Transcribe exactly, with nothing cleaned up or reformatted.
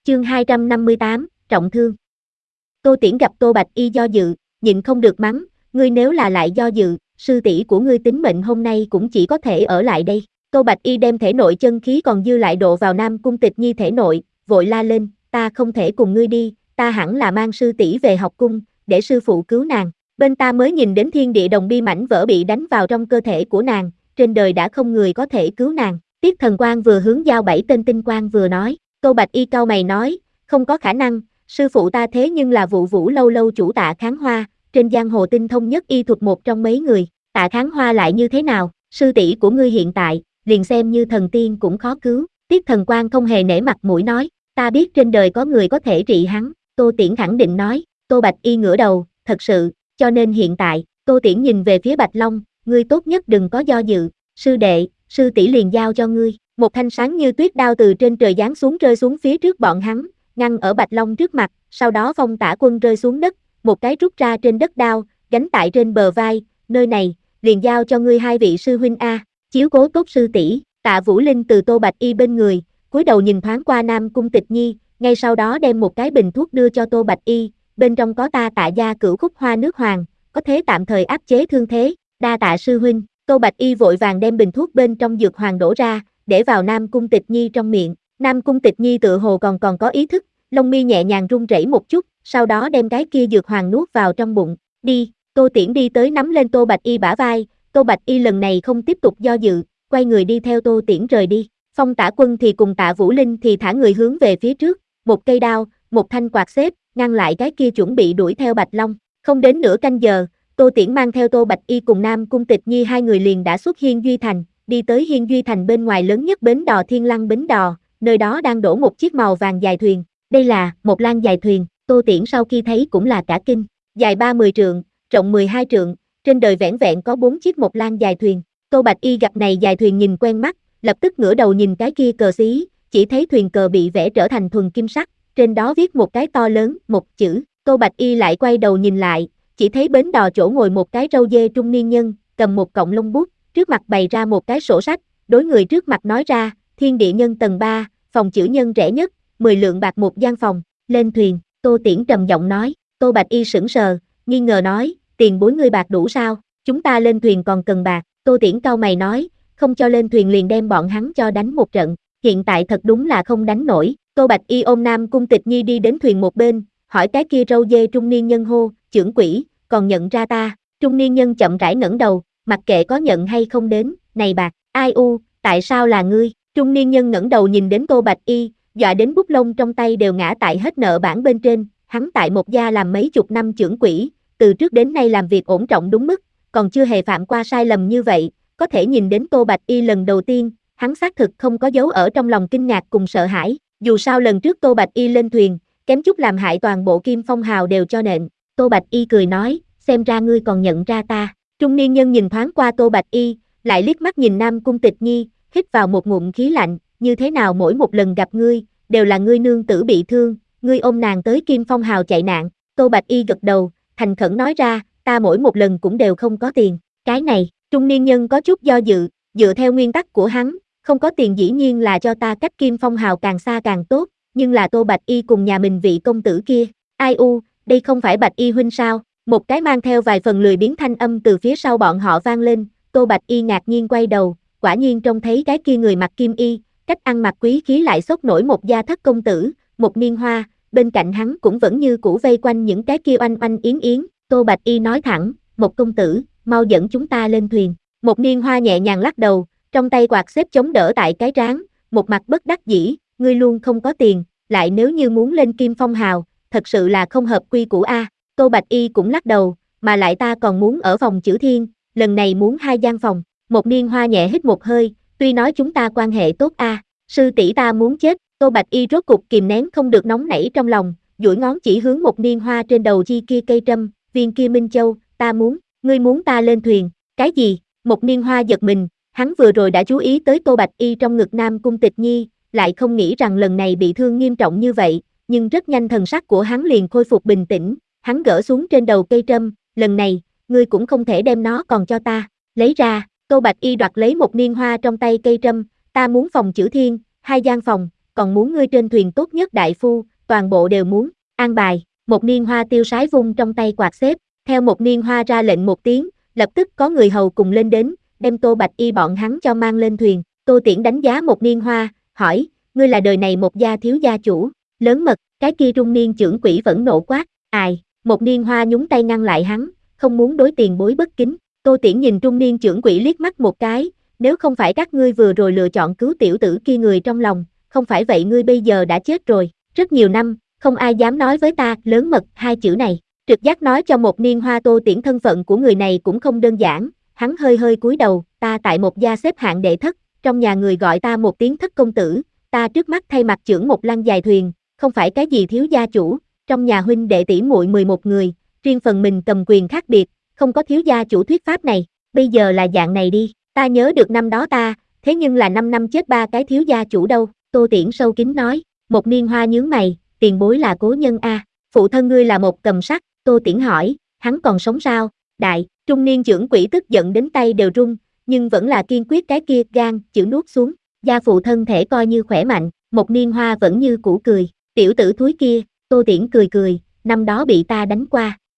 Chương hai trăm năm mươi tám, trọng thương. Tô Tiễn gặp Tô Bạch Y do dự, nhịn không được mắng, ngươi nếu là lại do dự, sư tỷ của ngươi tính mệnh hôm nay cũng chỉ có thể ở lại đây. Tô Bạch Y đem thể nội chân khí còn dư lại độ vào Nam Cung Tịch Nhi thể nội, vội la lên, ta không thể cùng ngươi đi, ta hẳn là mang sư tỷ về học cung, để sư phụ cứu nàng. Bên ta mới nhìn đến thiên địa đồng bi mảnh vỡ bị đánh vào trong cơ thể của nàng, trên đời đã không người có thể cứu nàng. Tiết Thần Quang vừa hướng giao bảy tên tinh quang vừa nói. Tô Bạch Y cau mày nói, không có khả năng, sư phụ ta thế nhưng là Vụ Vũ lâu lâu chủ Tạ Kháng Hoa, trên giang hồ tinh thông nhất y thuật một trong mấy người, Tạ Kháng Hoa lại như thế nào, sư tỷ của ngươi hiện tại, liền xem như thần tiên cũng khó cứu. Tiết Thần Quang không hề nể mặt mũi nói, ta biết trên đời có người có thể trị hắn. Tô Tiễn khẳng định nói. Tô Bạch Y ngửa đầu, thật sự, cho nên hiện tại, Tô Tiễn nhìn về phía Bạch Long, ngươi tốt nhất đừng có do dự, sư đệ, sư tỷ liền giao cho ngươi. Một thanh sáng như tuyết đao từ trên trời giáng xuống rơi xuống phía trước bọn hắn, ngăn ở Bạch Long trước mặt, sau đó Phong Tả Quân rơi xuống đất, một cái rút ra trên đất đao, gánh tại trên bờ vai, nơi này, liền giao cho ngươi hai vị sư huynh a, chiếu cố tốt sư tỷ. Tạ Vũ Linh từ Tô Bạch Y bên người, cúi đầu nhìn thoáng qua Nam Cung Tịch Nhi, ngay sau đó đem một cái bình thuốc đưa cho Tô Bạch Y, bên trong có ta Tạ gia cửu khúc hoa nước hoàng, có thể tạm thời áp chế thương thế, đa tạ sư huynh. Tô Bạch Y vội vàng đem bình thuốc bên trong dược hoàng đổ ra, để vào Nam Cung Tịch Nhi trong miệng. Nam Cung Tịch Nhi tựa hồ còn còn có ý thức, lông mi nhẹ nhàng run rẩy một chút, sau đó đem cái kia dược hoàng nuốt vào trong bụng. Đi. Tô Tiễn đi tới nắm lên Tô Bạch Y bả vai, Tô Bạch Y lần này không tiếp tục do dự, quay người đi theo Tô Tiễn rời đi. Phong Tả Quân thì cùng Tạ Vũ Linh thì thả người hướng về phía trước, một cây đao, một thanh quạt xếp, ngăn lại cái kia chuẩn bị đuổi theo Bạch Long. Không đến nửa canh giờ, Tô Tiễn mang theo Tô Bạch Y cùng Nam Cung Tịch Nhi hai người liền đã xuất Hiên Duy Thành, đi tới Hiên Duy Thành bên ngoài lớn nhất bến đò Thiên Lăng bến đò, nơi đó đang đổ một chiếc màu vàng dài thuyền. Đây là một lan dài thuyền, Tô Tiễn sau khi thấy cũng là cả kinh, dài ba mươi trượng, rộng mười hai trượng, trên đời vẻn vẹn có bốn chiếc một lan dài thuyền. Tô Bạch Y gặp này dài thuyền nhìn quen mắt, lập tức ngửa đầu nhìn cái kia cờ xí, chỉ thấy thuyền cờ bị vẽ trở thành thuần kim sắc, trên đó viết một cái to lớn, một chữ. Tô Bạch Y lại quay đầu nhìn lại, chỉ thấy bến đò chỗ ngồi một cái râu dê trung niên nhân, cầm một cọng lông bút, trước mặt bày ra một cái sổ sách, đối người trước mặt nói ra, thiên địa nhân tầng ba, phòng chữ nhân rẻ nhất, mười lượng bạc một gian phòng, lên thuyền. Tô Tiễn trầm giọng nói. Tô Bạch Y sững sờ, nghi ngờ nói, tiền bối ngươi bạc đủ sao, chúng ta lên thuyền còn cần bạc. Tô Tiễn cau mày nói, không cho lên thuyền liền đem bọn hắn cho đánh một trận, hiện tại thật đúng là không đánh nổi. Tô Bạch Y ôm Nam Cung Tịch Nhi đi đến thuyền một bên, hỏi cái kia râu dê trung niên nhân hô, trưởng quỹ, còn nhận ra ta? Trung niên nhân chậm rãi ngẩng đầu, mặc kệ có nhận hay không đến, này bạc, ai u, tại sao là ngươi? Trung niên nhân ngẩng đầu nhìn đến Tô Bạch Y, dọa đến bút lông trong tay đều ngã tại hết nợ bản bên trên, hắn tại một gia làm mấy chục năm trưởng quỹ, từ trước đến nay làm việc ổn trọng đúng mức, còn chưa hề phạm qua sai lầm như vậy, có thể nhìn đến Tô Bạch Y lần đầu tiên, hắn xác thực không có dấu ở trong lòng kinh ngạc cùng sợ hãi, dù sao lần trước Tô Bạch Y lên thuyền, kém chút làm hại toàn bộ Kim Phong hào đều cho nện. Tô Bạch Y cười nói, xem ra ngươi còn nhận ra ta. Trung niên nhân nhìn thoáng qua Tô Bạch Y, lại liếc mắt nhìn Nam Cung Tịch Nhi, hít vào một ngụm khí lạnh, như thế nào mỗi một lần gặp ngươi, đều là ngươi nương tử bị thương, ngươi ôm nàng tới Kim Phong hào chạy nạn. Tô Bạch Y gật đầu, thành khẩn nói ra, ta mỗi một lần cũng đều không có tiền, cái này, trung niên nhân có chút do dự, dựa theo nguyên tắc của hắn, không có tiền dĩ nhiên là cho ta cách Kim Phong hào càng xa càng tốt, nhưng là Tô Bạch Y cùng nhà mình vị công tử kia, ai u, đây không phải Bạch Y huynh sao? Một cái mang theo vài phần lười biếng thanh âm từ phía sau bọn họ vang lên, Tô Bạch Y ngạc nhiên quay đầu, quả nhiên trông thấy cái kia người mặc kim y, cách ăn mặc quý khí lại sốc nổi một gia thất công tử, một niên hoa, bên cạnh hắn cũng vẫn như cũ vây quanh những cái kia oanh oanh yến yến. Tô Bạch Y nói thẳng, một công tử, mau dẫn chúng ta lên thuyền. Một niên hoa nhẹ nhàng lắc đầu, trong tay quạt xếp chống đỡ tại cái trán, một mặt bất đắc dĩ, ngươi luôn không có tiền, lại nếu như muốn lên Kim Phong hào, thật sự là không hợp quy củ a. Tô Bạch Y cũng lắc đầu, mà lại ta còn muốn ở phòng chữ thiên, lần này muốn hai gian phòng. Một niên hoa nhẹ hít một hơi, tuy nói chúng ta quan hệ tốt a, sư tỷ ta muốn chết. Tô Bạch Y rốt cục kìm nén không được nóng nảy trong lòng, duỗi ngón chỉ hướng một niên hoa trên đầu chi kia cây trâm, viên kia Minh Châu, ta muốn, ngươi muốn ta lên thuyền, cái gì? Một niên hoa giật mình, hắn vừa rồi đã chú ý tới Tô Bạch Y trong ngực Nam Cung Tịch Nhi, lại không nghĩ rằng lần này bị thương nghiêm trọng như vậy, nhưng rất nhanh thần sắc của hắn liền khôi phục bình tĩnh, hắn gỡ xuống trên đầu cây trâm, lần này, ngươi cũng không thể đem nó còn cho ta, lấy ra. Tô Bạch Y đoạt lấy một niên hoa trong tay cây trâm, ta muốn phòng chữ thiên, hai gian phòng, còn muốn ngươi trên thuyền tốt nhất đại phu, toàn bộ đều muốn, an bài, một niên hoa tiêu sái vung trong tay quạt xếp, theo một niên hoa ra lệnh một tiếng, lập tức có người hầu cùng lên đến, đem Tô Bạch Y bọn hắn cho mang lên thuyền, Tô Tiễn đánh giá một niên hoa, hỏi, ngươi là đời này một gia thiếu gia chủ, lớn mật, cái kia trung niên trưởng quỹ vẫn nộ quát, ai, một niên hoa nhúng tay ngăn lại hắn, không muốn đối tiền bối bất kính, Tô Tiễn nhìn trung niên trưởng quỹ liếc mắt một cái, nếu không phải các ngươi vừa rồi lựa chọn cứu tiểu tử kia người trong lòng, không phải vậy ngươi bây giờ đã chết rồi, rất nhiều năm, không ai dám nói với ta, lớn mật, hai chữ này, trực giác nói cho một niên hoa Tô Tiễn thân phận của người này cũng không đơn giản, hắn hơi hơi cúi đầu, ta tại một gia xếp hạng đệ thất, trong nhà người gọi ta một tiếng thất công tử, ta trước mắt thay mặt trưởng một lăng dài thuyền, không phải cái gì thiếu gia chủ, trong nhà huynh đệ tỷ muội mười một người, riêng phần mình cầm quyền khác biệt, không có thiếu gia chủ thuyết pháp này, bây giờ là dạng này đi, ta nhớ được năm đó ta, thế nhưng là năm năm chết ba cái thiếu gia chủ đâu, Tô Tiễn sâu kín nói, một niên hoa nhướng mày, tiền bối là cố nhân a, phụ thân ngươi là một cầm sắt, Tô Tiễn hỏi, hắn còn sống sao, đại, trung niên trưởng quỹ tức giận đến tay đều run, nhưng vẫn là kiên quyết cái kia gan, chữ nuốt xuống, gia phụ thân thể coi như khỏe mạnh, một niên hoa vẫn như cũ cười, tiểu tử thúi kia, Tô Tiễn cười cười, năm đó bị ta đánh qua,